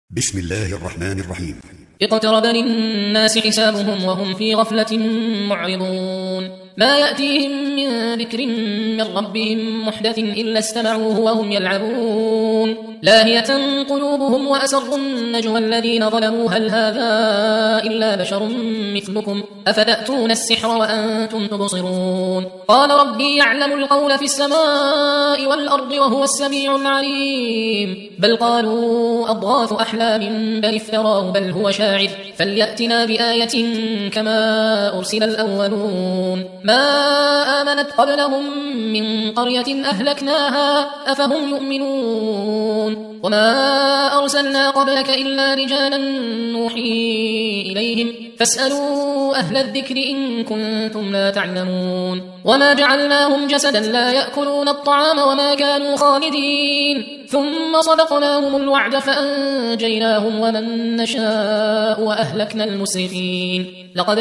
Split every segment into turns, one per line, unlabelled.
بسم الله الرحمن الرحيم.
اقترب للناس حسابهم وهم في غفلة معرضون ما يأتيهم من ذكر من ربهم محدث إلا استمعوه وهم يلعبون لاهية قلوبهم وأسروا النجوى الذين ظلموا هل هذا إلا بشر مثلكم أفتأتون السحر وأنتم تبصرون قال ربي يعلم القول في السماء والأرض وهو السميع العليم بل قالوا أضغاث أحلام بل افتراه بل هو شاعر فليأتنا بآية كما أرسل الأولون ما آمنت قبلهم من قرية أهلكناها أفهم يؤمنون وما أرسلنا قبلك إلا رجالا نوحي إليهم فاسألوا أهل الذكر إن كنتم لا تعلمون وما جعلناهم جسدا لا يأكلون الطعام وما كانوا خالدين ثم صدقناهم الوعد فأنجيناهم ومن نشاء وأهلكنا المسرفين لقد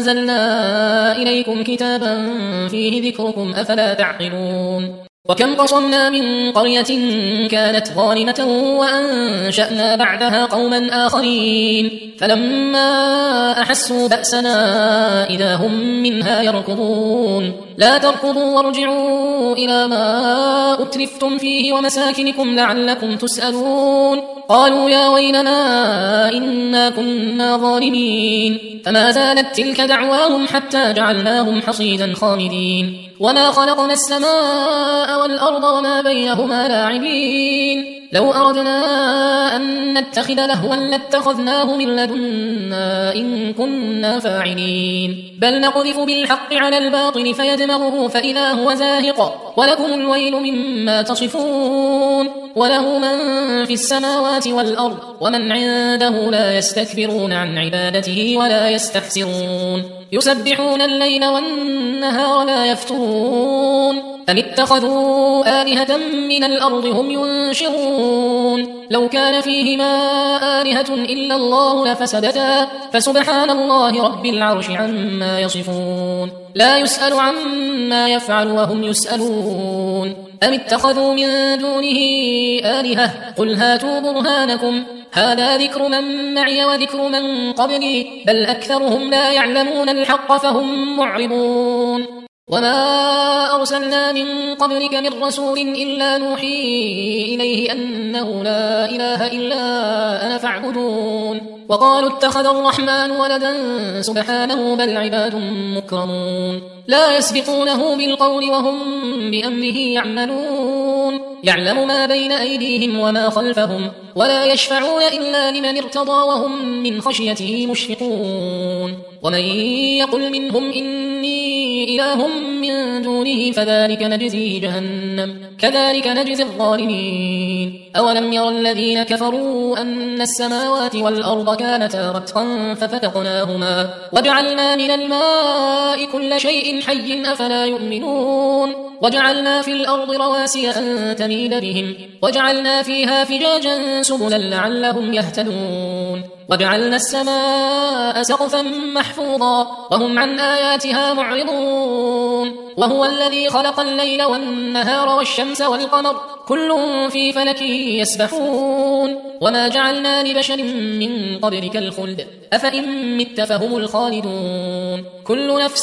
أنزلنا إليكم كتابا فيه ذكركم أفلا تعقلون وكم قصمنا من قرية كانت ظالمة وأنشأنا بعدها قوما آخرين فلما أحسوا بأسنا إذا هم منها يركضون لا تركضوا وارجعوا إلى ما أترفتم فيه ومساكنكم لعلكم تسألون قالوا يا ويلنا إنا كنا ظالمين فما زالت تلك دعواهم حتى جعلناهم حصيدا خامدين وما خلقنا السماء والأرض وما بينهما لاعبين لو أردنا أن نتخذ لهوا لاتخذناه من لدنا إن كنا فاعلين بل نقذف بالحق على الباطل فيدمغه فإذا هو زاهق ولكم الويل مما تصفون وله من في السماوات والأرض ومن عنده لا يستكبرون عن عبادته ولا يستحسرون يسبحون الليل والنهار لا يفترون أم اتخذوا آلهة من الأرض هم ينشرون لو كان فيهما آلهة إلا الله لفسدتا فسبحان الله رب العرش عما يصفون لا يسأل عما يفعل وهم يسألون أم اتخذوا من دونه آلهة قل هاتوا برهانكم هذا ذكر من معي وذكر من قبلي بل أكثرهم لا يعلمون الحق فهم معرضون وما أرسلنا من قبلك من رسول إلا نوحي إليه أنه لا إله إلا أنا فاعبدون وقالوا اتخذ الرحمن ولدا سبحانه بل عباد مكرمون لا يسبقونه بالقول وهم بأمره يعملون يعلم ما بين أيديهم وما خلفهم ولا يشفعون إلا لمن ارتضى وهم من خشيته مشفقون ومن يقل منهم إني إله من دونه فذلك نجزيه جهنم كذلك نجزي الظالمين أولم ير الذين كفروا أن السماوات والأرض كانتا رتقا ففتقناهما وجعلنا من الماء كل شيء حي أفلا يؤمنون وجعلنا في الأرض رواسي أن تميد بهم وجعلنا فيها فجاجا سبلا لعلهم يهتدون وجعلنا السماء سقفا محفوظا وهم عن آياتها معرضون وهو الذي خلق الليل والنهار والشمس والقمر كل في فلك يسبحون وما جعلنا لبشر من قبلك الخلد أفإن مت فهم الخالدون كل نفس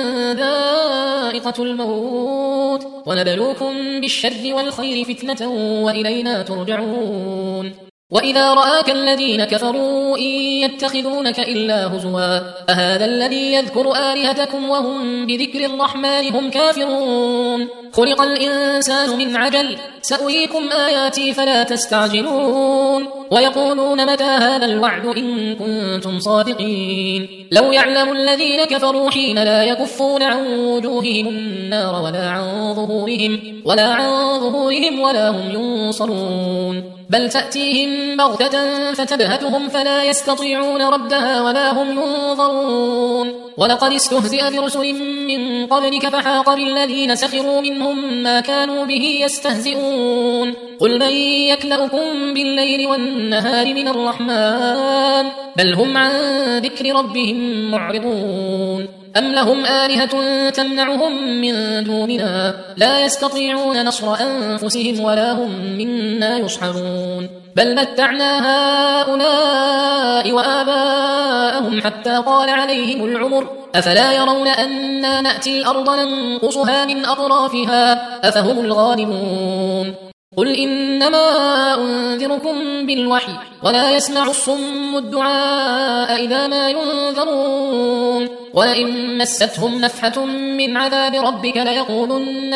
ذائقة الموت ونبلوكم بالشر والخير فتنة وإلينا ترجعون وإذا رآك الذين كفروا إن يتخذونك إلا هزوا أهذا الذي يذكر آلهتكم وهم بذكر الرحمن هم كافرون خلق الإنسان من عجل سأريكم آياتي فلا تستعجلون ويقولون متى هذا الوعد إن كنتم صادقين لو يعلم الذين كفروا حين لا يكفون عن وجوههم النار ولا عن ظهورهم ولا هم ينصرون بل تأتيهم بغتة فتبهتهم فلا يستطيعون ردها ولا هم ينظرون ولقد استهزئ برسل من قبلك فحاق بالذين سخروا منهم ما كانوا به يستهزئون قل من يكلؤكم بالليل والنهار من الرحمن بل هم عن ذكر ربهم معرضون أم لهم آلهة تمنعهم من دوننا لا يستطيعون نصر أنفسهم ولا هم منا يصحبون بل متعنا هؤلاء وآباءهم حتى طال عليهم العمر أفلا يرون أنا نأتي الأرض ننقصها من أطرافها أفهم الغالبون قل إنما أنذركم بالوحي ولا يسمع الصم الدعاء إذا ما ينذرون ولئن مستهم نفحة من عذاب ربك ليقولن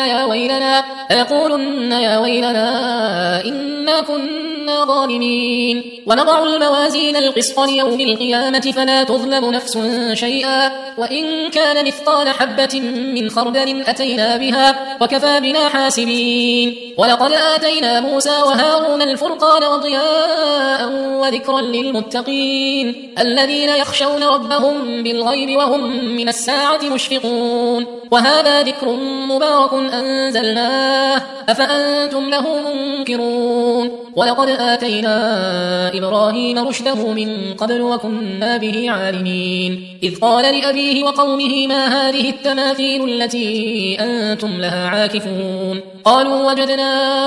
يا ويلنا إنا كنا ظالمين ونضع الموازين القسط ليوم القيامة فلا تظلم نفس شيئا وإن كان مثقال حبة من خردل أتينا بها وكفى بنا حاسبين ولقد آتينا موسى وهارون الفرقان وضياء وذكرا للمتقين الذين يخشون ربهم بالغيب وهم من الساعة مشفقون وهذا ذكر مبارك أنزلناه أفأنتم له منكرون ولقد آتينا إبراهيم رشده من قبل وكنا به عالمين إذ قال لأبيه وقومه ما هذه التماثيل التي أنتم لها عاكفون قالوا وجدنا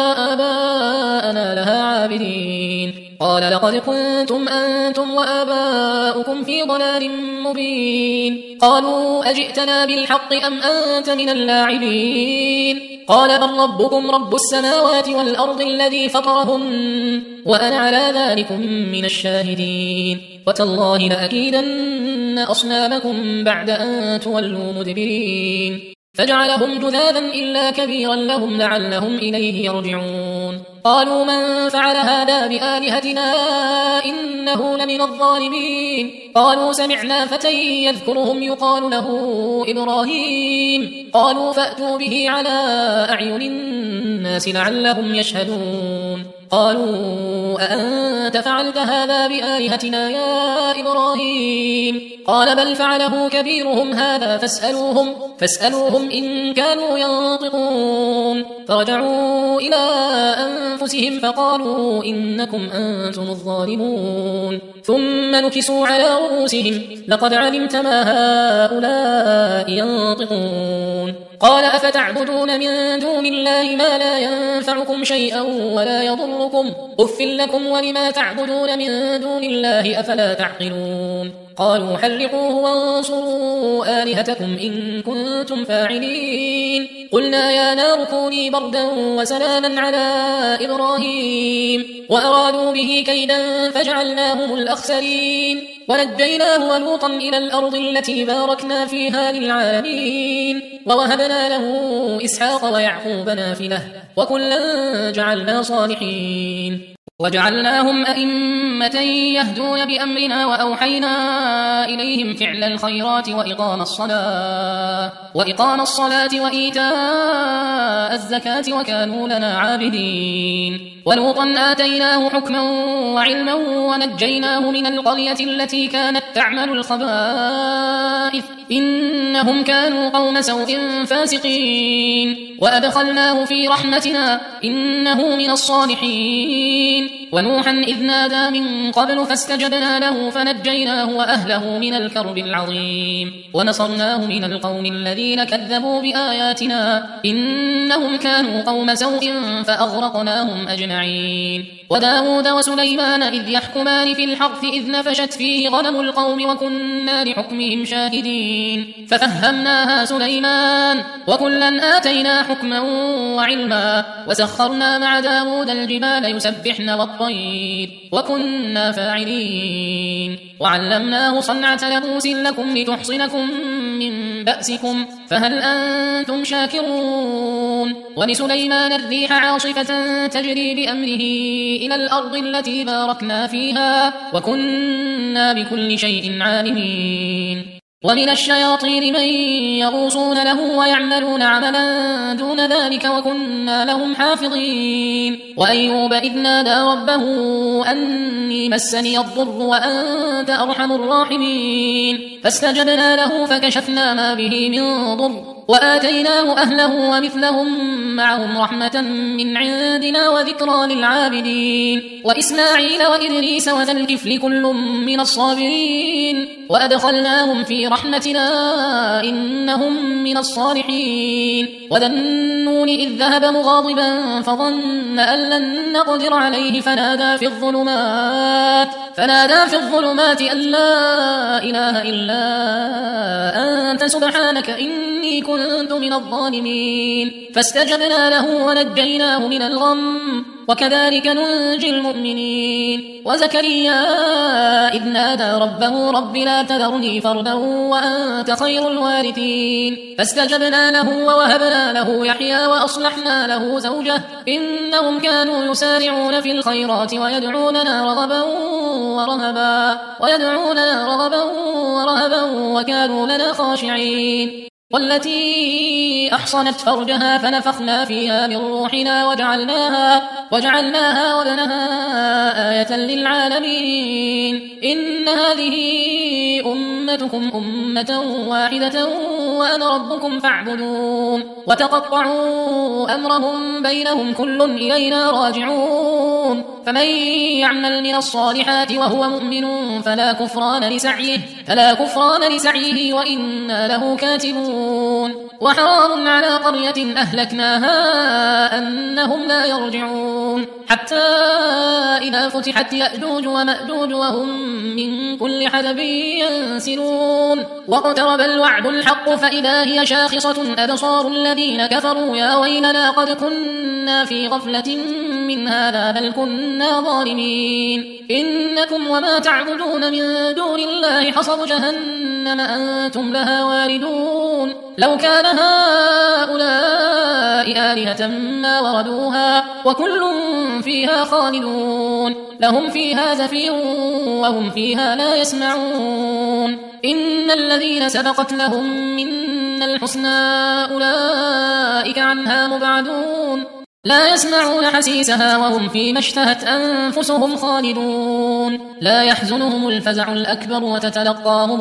آباءنا لها عابدين قال لقد كنتم أنتم وآباؤكم في ضلال مبين قالوا أجئتنا بالحق أم أنت من اللاعبين قال بل ربكم رب السماوات والأرض الذي فطرهن وأنا على ذلك من الشاهدين وتالله لأكيدن أصنامكم بعد أن تولوا مدبرين فجعلهم جذاذا إلا كبيرا لهم لعلهم إليه يرجعون قالوا من فعل هذا بآلهتنا إنه لمن الظالمين قالوا سمعنا فتى يذكرهم يقال له إبراهيم قالوا فأتوا به على أعين الناس لعلهم يشهدون قالوا أأنت فعلت هذا بآلهتنا يا إبراهيم قال بل فعله كبيرهم هذا فاسألوهم إن كانوا ينطقون فرجعوا إلى أنفسهم فقالوا إنكم أنتم الظالمون ثم نكسوا على رؤوسهم لقد علمت ما هؤلاء ينطقون قال أفتعبدون من دون الله ما لا ينفعكم شيئا ولا يضركم أف لكم ولما تعبدون من دون الله أفلا تعقلون قالوا حرقوه وانصروا آلهتكم إن كنتم فاعلين قلنا يا نار كوني بردا وسلاما على إبراهيم وأرادوا به كيدا فجعلناهم الأخسرين ونجيناه ولوطا إلى الأرض التي باركنا فيها للعالمين ووهبنا له إسحاق ويعقوب نافلة وكلا جعلنا صالحين وجعلناهم أئمة يهدون بأمرنا وأوحينا إليهم فعل الخيرات وإقام الصلاة وإيتاء الزكاة وكانوا لنا عابدين ولوطا آتيناه حكما وعلما ونجيناه من القرية التي كانت تعمل الخبائث إنهم كانوا قوم سوء فاسقين وأدخلناه في رحمتنا إنه من الصالحين ونوحا إذ نادى من قبل فاستجبنا له فنجيناه وأهله من الكرب العظيم ونصرناه من القوم الذين كذبوا بآياتنا إنهم كانوا قوم سوء فأغرقناهم أجمعين وداود وسليمان إذ يحكمان في الحرث إذ نفشت فيه غنم القوم وكنا لحكمهم شاهدين ففهمناها سليمان وكلا آتينا حكما وعلما وسخرنا مع داود الجبال يسبحن والطير وكنا فاعلين وعلمناه صنعة لبوس لكم لتحصنكم من بأسكم فهل أنتم شاكرون ولسليمان الريح عاصفة تجري بأمره إلى الأرض التي باركنا فيها وكنا بكل شيء عالمين ومن الشياطين من يغوصون له ويعملون عملا دون ذلك وكنا لهم حافظين وأيوب إذ نادى ربه أني أني مسني الضر وأنت أرحم الراحمين فاستجبنا له فكشفنا ما به من ضر وآتيناه أهله ومثلهم معهم رحمة من عندنا وذكرى للعابدين وإسماعيل وإدريس وذا الكفل كل من الصابرين وأدخلناهم في رحمتنا إنهم من الصالحين وذا النون إذ ذهب مغاضبا فظن أن لن نقدر عليه فنادى في الظلمات أن لا إله إلا أنت سبحانك إني كنت من الظالمين فاستجبنا له ونجيناه من الغم وكذلك ننجي المؤمنين وزكريا إذ نادى ربه رب لا تذرني فردا وأنت خير الوارثين فاستجبنا له ووهبنا له يحيى وأصلحنا له زوجه إنهم كانوا يسارعون في الخيرات ويدعوننا رغبا ورهبا وكانوا لنا خاشعين والتي أحصنت فرجها فنفخنا فيها من روحنا وجعلناها وابنها آية للعالمين إن هذه أمتكم أمة واحدة وأنا ربكم فاعبدون وتقطعوا أمرهم بينهم كل إلينا راجعون فمن يعمل من الصالحات وهو مؤمن فلا كفران لسعيه وإنا له كاتبون وحرام على قرية أهلكناها أنهم لا يرجعون حتى إذا فتحت يأجوج ومأجوج وهم من كل حدب ينسلون واقترب الوعد الحق فإذا هي شاخصة أبصار الذين كفروا يا ويلنا قد كنا في غفلة من هذا بل كنا ظالمين إنكم وما تعبدون من دون الله حصب جهنم أنتم لها واردون لو كان هؤلاء آلهة ما وردوها وكل فيها خالدون لهم فيها زفير وهم فيها لا يسمعون إن الذين سبقت لهم منا الحسنى أولئك عنها مبعدون لا يسمعون حسيسها وهم فيما اشتهت أنفسهم خالدون لا يحزنهم الفزع الأكبر وتتلقاهم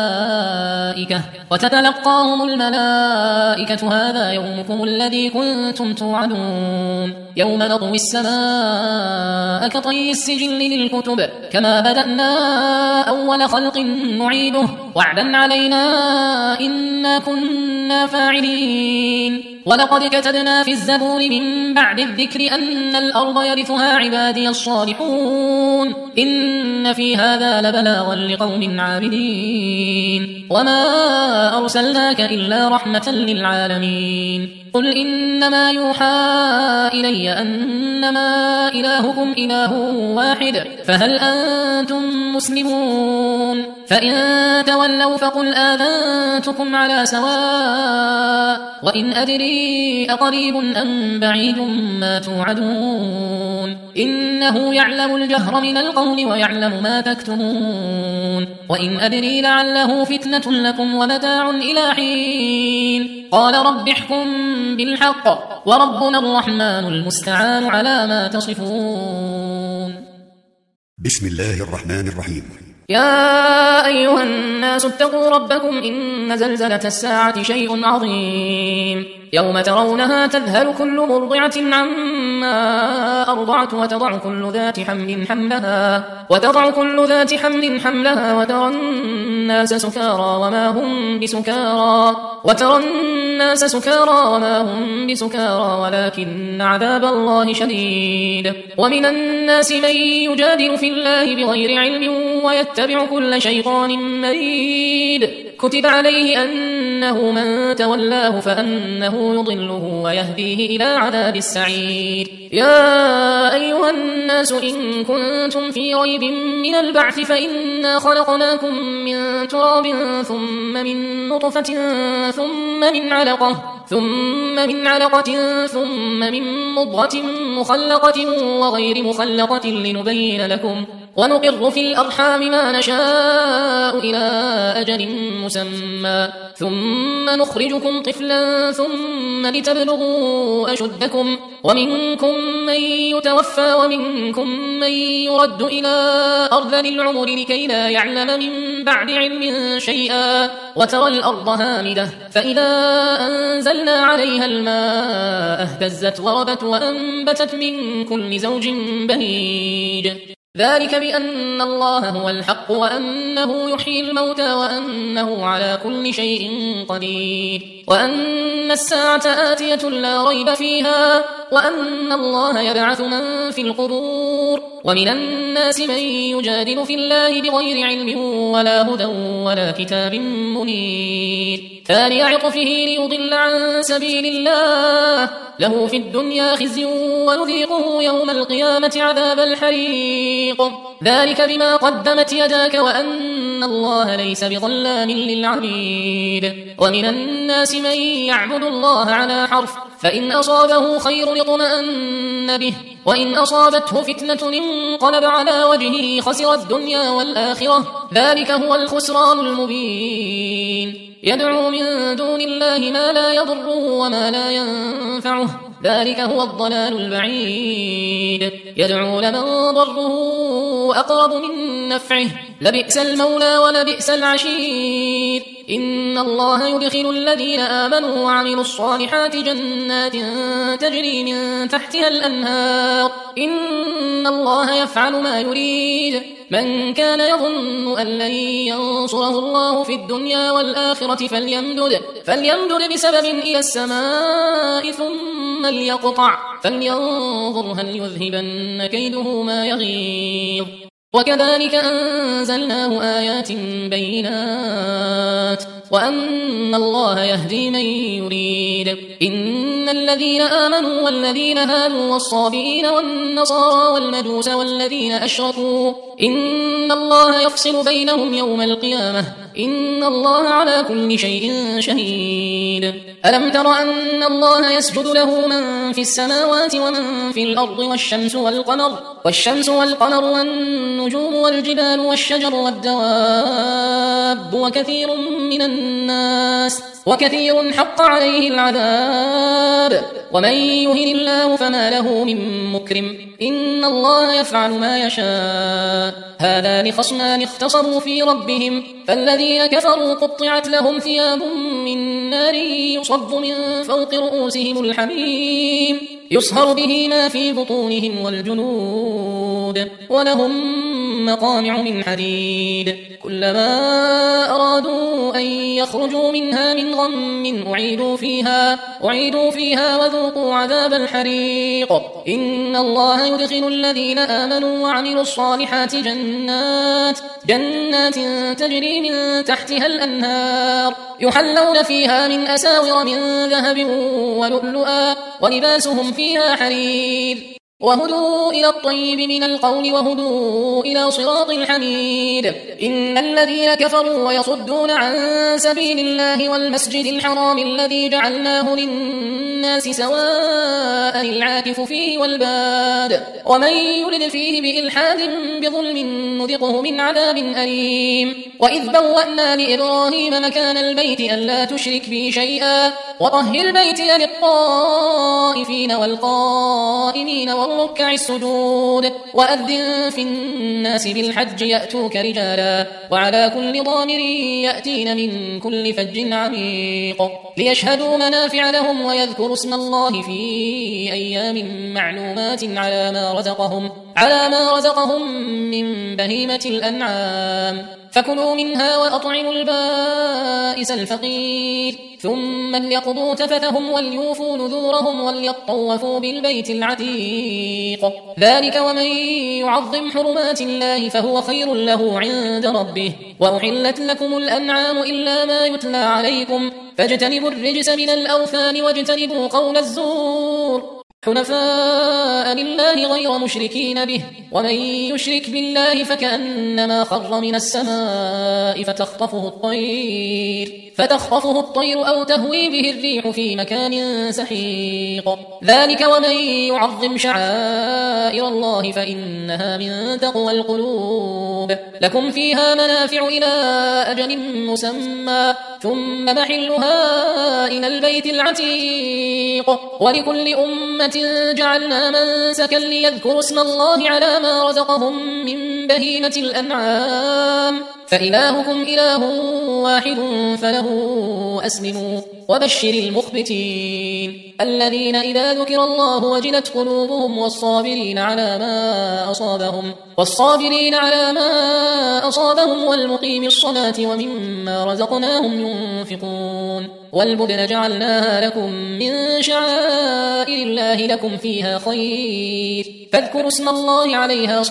الملائكة هذا يومكم الذي كنتم توعدون يوم نطوي السماء كطي السجل للكتب كما بدأنا أول خلق نعيده وعدا علينا إنا كنا فاعلين ولقد كتبنا في الزبور من بعد الذكر أن الأرض يرثها عبادي الصالحون إن في هذا لبلاغا لقوم عابدين وما أرسلناك إلا رحمة للعالمين قل إنما يوحى إلي أنما إلهكم إله واحد فهل أنتم مسلمون فإن تولوا فقل آذنتكم على سواء وإن أدري أقريب أم بعيد ما توعدون إنه يعلم الجهر من القول ويعلم ما تكتمون وإن أدري لعله فتنة لكم ومتاع إلى حين قال رب احكم بالحق وربنا الرحمن المستعان على ما تصفون
بسم الله الرحمن الرحيم
يا أيها الناس اتقوا ربكم إن زلزلة الساعة شيء عظيم يوم ترونها تذهل كل مرضعة عما أرضعت وتضع كل ذات حمل حملها وترى الناس سكارى وما هم بسكارى ولكن عذاب الله شديد ومن الناس من يجادل في الله بغير علم ويتبع كل شيطان مريد كتب عليه أنه من تولاه فأنه يضله ويهديه إلى عذاب السعير يا أيها الناس إن كنتم في ريب من البعث فإنا خلقناكم من تراب ثم من نطفة ثم من علقة ثم من مضغة مخلقة وغير مخلقة لنبين لكم ونقر في الأرحام ما نشاء إلى أجل مسمى ثم نخرجكم طفلا ثم لتبلغوا أشدكم ومنكم من يتوفى ومنكم من يرد إلى أرذل العمر لكي لا يعلم من بعد علم شيئا وترى الأرض هامدة فإذا أنزلنا عليها الماء اهتزت وربت وأنبتت من كل زوج بهيج ذلك بأن الله هو الحق وأنه يحيي الموتى وأنه على كل شيء قدير وأن الساعة آتية لا ريب فيها وأن الله يبعث من في القبور ومن الناس من يجادل في الله بغير علم ولا هدى ولا كتاب منير ثاني عطفه ليضل عن سبيل الله له في الدنيا خزي ونذيقه يوم القيامة عذاب الحريق ذلك بما قدمت يداك وأن الله ليس بظلام للعبيد ومن الناس من يعبد الله على حرف فإن أصابه خير اطمأن به وإن أصابته فتنة انقلب على وجهه خسر الدنيا والآخرة ذلك هو الخسران المبين يدعو من دون الله ما لا يضره وما لا ينفعه ذلك هو الضلال البعيد يدعو لمن ضره أقرب من نفعه لبئس المولى ولبئس العشير إن الله يدخل الذين آمنوا وعملوا الصالحات جنات تجري من تحتها الأنهار إن الله يفعل ما يريد من كان يظن أن لن ينصره الله في الدنيا والآخرة فليمدد بسبب إلى السماء ثم ليقطع فلينظر هل يذهبن كيده ما يغيظ وكذلك أنزلناه آيات بينات وأن الله يهدي من يريد إن الذين آمنوا والذين هادوا والصابئين والنصارى والمجوس والذين أشركوا إن الله يفصل بينهم يوم القيامة إن الله على كل شيء شهيد ألم تر أن الله يسجد له من في السماوات ومن في الأرض والشمس والقمر والنجوم والجبال والشجر والدواب وكثير حق عليه العذاب ومن يهن الله فما له من مكرم إن الله يفعل ما يشاء هذان خصمان اختصموا في ربهم فالذين كفروا قطعت لهم ثياب من نار يصب من فوق رؤوسهم الحميم يصهر به ما في بطونهم والجنود ولهم مقامع من حديد كلما أرادوا أن يخرجوا منها من غم أعيدوا فيها وذوقوا عذاب الحريق إن الله يدخل الذين آمنوا وعملوا الصالحات جنات تجري من تحتها الأنهار يحلون فيها من أساور من ذهب ولؤلؤا ولباسهم فيها حرير وهدوا إلى الطيب من القول وهدوا إلى صراط الحميد إن الذين كفروا ويصدون عن سبيل الله والمسجد الحرام الذي جعلناه للناس سواء العاكف فيه والباد ومن يرد فيه بإلحاد بظلم نذقه من عذاب أليم وإذ بوأنا لإبراهيم مكان البيت ألا تشرك بي شيئا وطهر بيتي للطائفين والقائمين والركع السجود وأذن في الناس بالحج يأتوك رجالا وعلى كل ضامر يأتين من كل فج عميق ليشهدوا منافع لهم ويذكروا اسم الله في أيام معلومات على ما رزقهم من بهيمة الأنعام فكلوا منها وأطعموا البائس الفقير ثم ليقضوا تفثهم وليوفوا نذورهم وليطوفوا بالبيت العتيق ذلك ومن يعظم حرمات الله فهو خير له عند ربه وأحلت لكم الأنعام إلا ما يتلى عليكم فاجتنبوا الرجس من الأوثان واجتنبوا قول الزور حنفاء لله غير مشركين به ومن يشرك بالله فكأنما خر من السماء فتخطفه الطير أو تهوي به الريح في مكان سحيق. ذلك ومن يعظم شعائر الله فإنها من تقوى القلوب. لكم فيها منافع إلى أجل مسمى ثم محلها إلى البيت العتيق. ولكل أمة جعلنا منسكا ليذكروا اسم الله على ما رزقهم من بهيمة الأنعام فإلهكم إله واحد فله أسلموا وبشر المخبتين الذين إذا ذكر الله وجلت قلوبهم والصابرين على ما أصابهم والمقيم الصلاة ومما رزقناهم ينفقون. والبدن جعلناها لكم من شعائر الله لكم فيها خير فاذكروا اسم الله عليها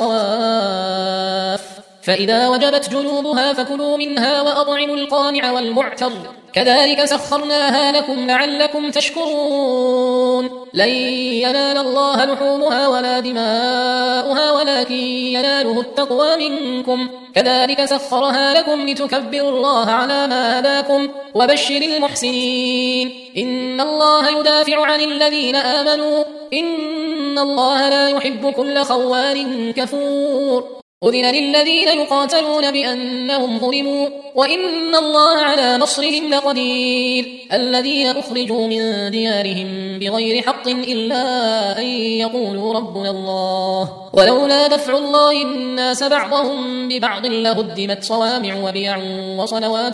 صواف فإذا وجبت جنوبها فكلوا منها وأطعموا القانع والمعتر كذلك سخرناها لكم لعلكم تشكرون. لن ينال الله لحومها ولا دماؤها ولكن يناله التقوى منكم كذلك سخرها لكم لتكبروا الله على ما هداكم وبشر المحسنين. إن الله يدافع عن الذين آمنوا إن الله لا يحب كل خوان كفور. أذن للذين يقاتلون بأنهم ظلموا وإن الله على نصرهم لقدير. الذين أخرجوا من ديارهم بغير حق إلا أن يقولوا ربنا الله ولولا دفع الله الناس بعضهم ببعض لهدمت صوامع وبيع وصلوات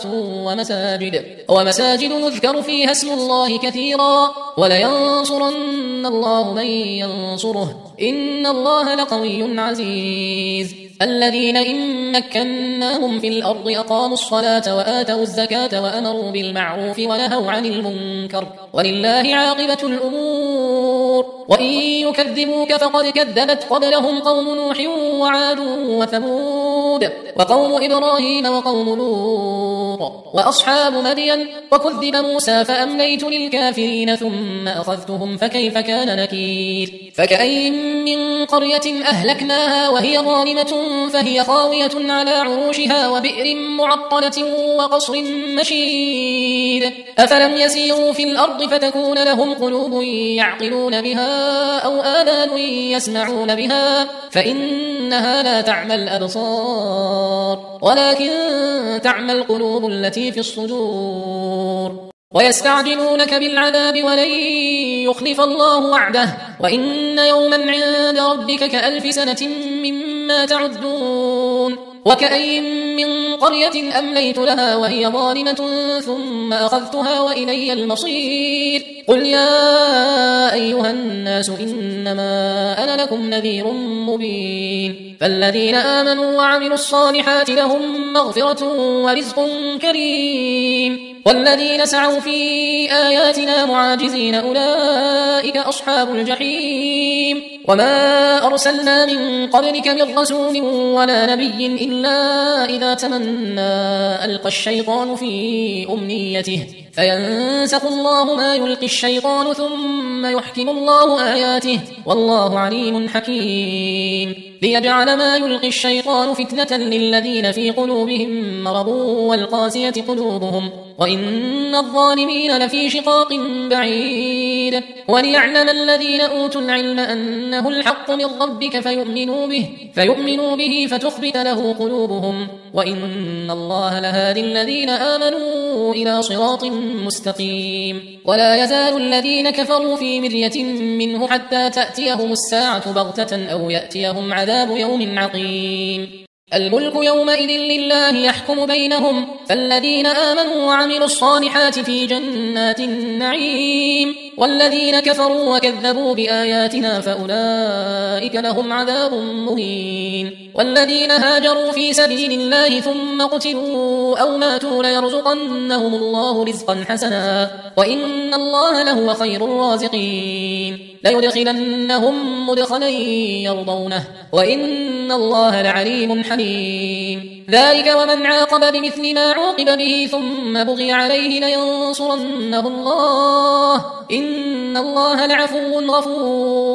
ومساجد يذكر فيها اسم الله كثيرا ولينصرن الله من ينصره إن الله لقوي عزيز. الذين إن مكناهم في الأرض أقاموا الصلاة وآتوا الزكاة وأمروا بالمعروف ونهوا عن المنكر ولله عاقبة الأمور. وإن يكذبوك فقد كذبت قبلهم قوم نوح وعاد وثمود وقوم إبراهيم وقوم لوط وأصحاب مدين وكذب موسى فأمليت للكافرين ثم أخذتهم فكيف كان نكير. فكأين من قرية أهلكناها وهي ظالمة فهي خاوية على عروشها وبئر معطلة وقصر مشيد. أفلم يسيروا في الأرض فتكون لهم قلوب يعقلون بها أو آذان يسمعون بها فإنها لا تعمى الأبصار ولكن تعمى القلوب التي في الصدور. ويستعجلونك بالعذاب ولن يخلف الله وعده وإن يوما عند ربك كألف سنة مما تعدون. وكأين من قرية أمليت لها وهي ظالمة ثم أخذتها وإلي المصير. قل يا أيها الناس إنما أنا لكم نذير مبين. فالذين آمنوا وعملوا الصالحات لهم مغفرة ورزق كريم والذين سعوا في آياتنا معاجزين أولئك أصحاب الجحيم. وما أرسلنا من قبلك من رسول ولا نبي إلا إذا تمنى ألقى الشيطان في أمنيته فينسخ الله ما يلقي الشيطان ثم يحكم الله آياته والله عليم حكيم. ليجعل ما يلقي الشيطان فتنة للذين في قلوبهم مرض والقاسية قلوبهم وإن الظالمين لفي شقاق بعيد. وليعلم الذين أوتوا العلم أنه الحق من ربك فيؤمنوا به فتخبت له قلوبهم وإن الله لهادي الذين آمنوا إلى صراط مستقيم. ولا يزال الذين كفروا في مرية منه حتى تأتيهم الساعة بغتة أو يأتيهم عذاب يوم عقيم. الملك يومئذ لله يحكم بينهم فالذين آمنوا وعملوا الصالحات في جنات النعيم والذين كفروا وكذبوا بآياتنا فأولئك لهم عذاب مهين. والذين هاجروا في سبيل الله ثم قتلوا أو ماتوا ليرزقنهم الله رزقا حسنا وإن الله لهو خير الرازقين. ليدخلنهم مدخلا يرضونه وإن الله لعليم حليم. ذلك ومن عاقب بمثل ما عوقب به ثم بغي عليه لينصرنه الله إن الله لعفو غفور.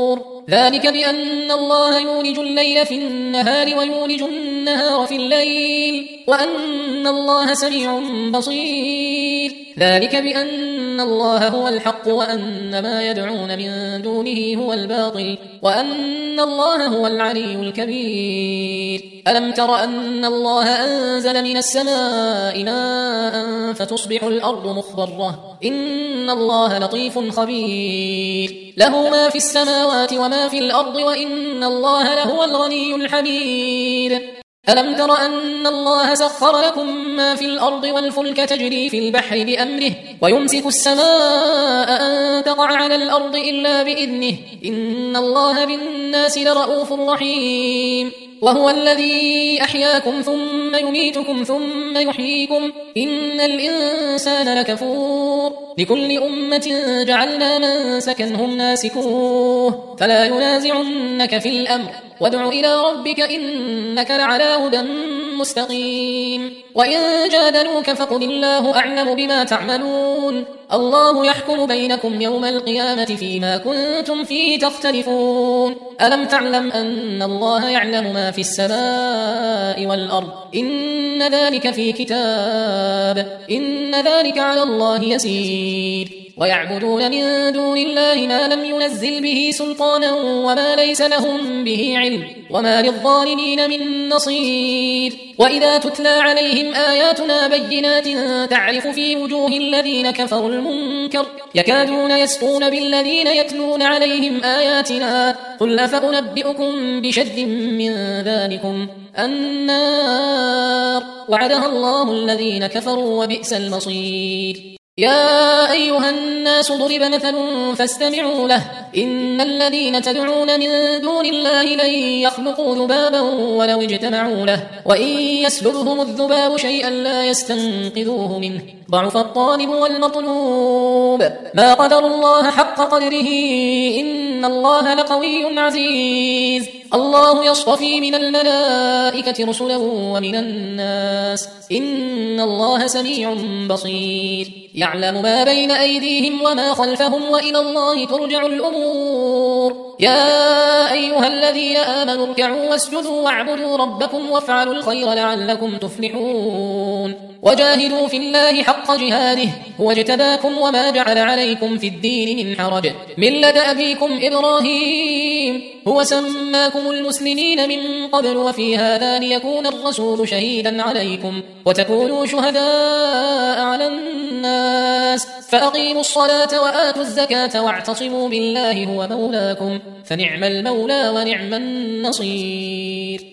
ذلك بأن الله يولج الليل في النهار ويولج النهار في الليل وأن الله سميع بصير ذلك بأن الله هو الحق وأن ما يدعون من دونه هو الباطل وأن الله هو العلي الكبير ألم تر أن الله أنزل من السماء ماء فتصبح الأرض مخضرة إن الله لطيف خبير له ما في السماوات وما في الأرض وإن الله لهو الغني الحميد ألم تر أن الله سخر لكم ما في الأرض والفلك تجري في البحر بأمره ويمسك السماء أن تقع على الأرض إلا بإذنه إن الله بالناس لرؤوف رحيم وهو الذي أحياكم ثم يميتكم ثم يحييكم إن الإنسان لكفور لكل أمة جعلنا منسكا هم ناسكوه فلا ينازعنك في الأمر وادع إلى ربك إنك لعلى هدى مستقيم وإن جادلوك فقل الله أعلم بما تعملون الله يحكم بينكم يوم القيامة فيما كنتم فيه تختلفون ألم تعلم أن الله يعلم ما في السماء والأرض إن ذلك في كتاب إن ذلك على الله يسير ويعبدون من دون الله ما لم ينزل به سلطانا وما ليس لهم به علم وما للظالمين من نصير وإذا تتلى عليهم آياتنا بينات تعرف في وجوه الذين كفروا المنكر يكادون يسطون بالذين يتلون عليهم آياتنا قل أفأنبئكم بشر من ذلكم النار وعدها الله الذين كفروا وبئس المصير يا أيها الناس ضرب مثل فاستمعوا له إن الذين تدعون من دون الله لن يخلقوا ذبابا ولو اجتمعوا له وإن يسلبهم الذباب شيئا لا يستنقذوه منه ضعف الطالب والمطلوب ما قدر الله حق قدره إن الله لقوي عزيز الله يصطفي من الملائكة رسلا ومن الناس إن الله سميع بصير يعلم ما بين أيديهم وما خلفهم وإلى الله ترجع الأمور يا أيها الذين آمنوا اركعوا واسجدوا واعبدوا ربكم وافعلوا الخير لعلكم تفلحون وجاهدوا في الله حق جهاده هو اجتباكم وما جعل عليكم في الدين من حرج ملة أبيكم إبراهيم هو سماكم المسلمين من قبل وفي هذا ليكون الرسول شهيدا عليكم وتكونوا شهداء على الناس فأقيموا الصلاة وآتوا الزكاة واعتصموا بالله هو مولاكم فنعم المولى ونعم النصير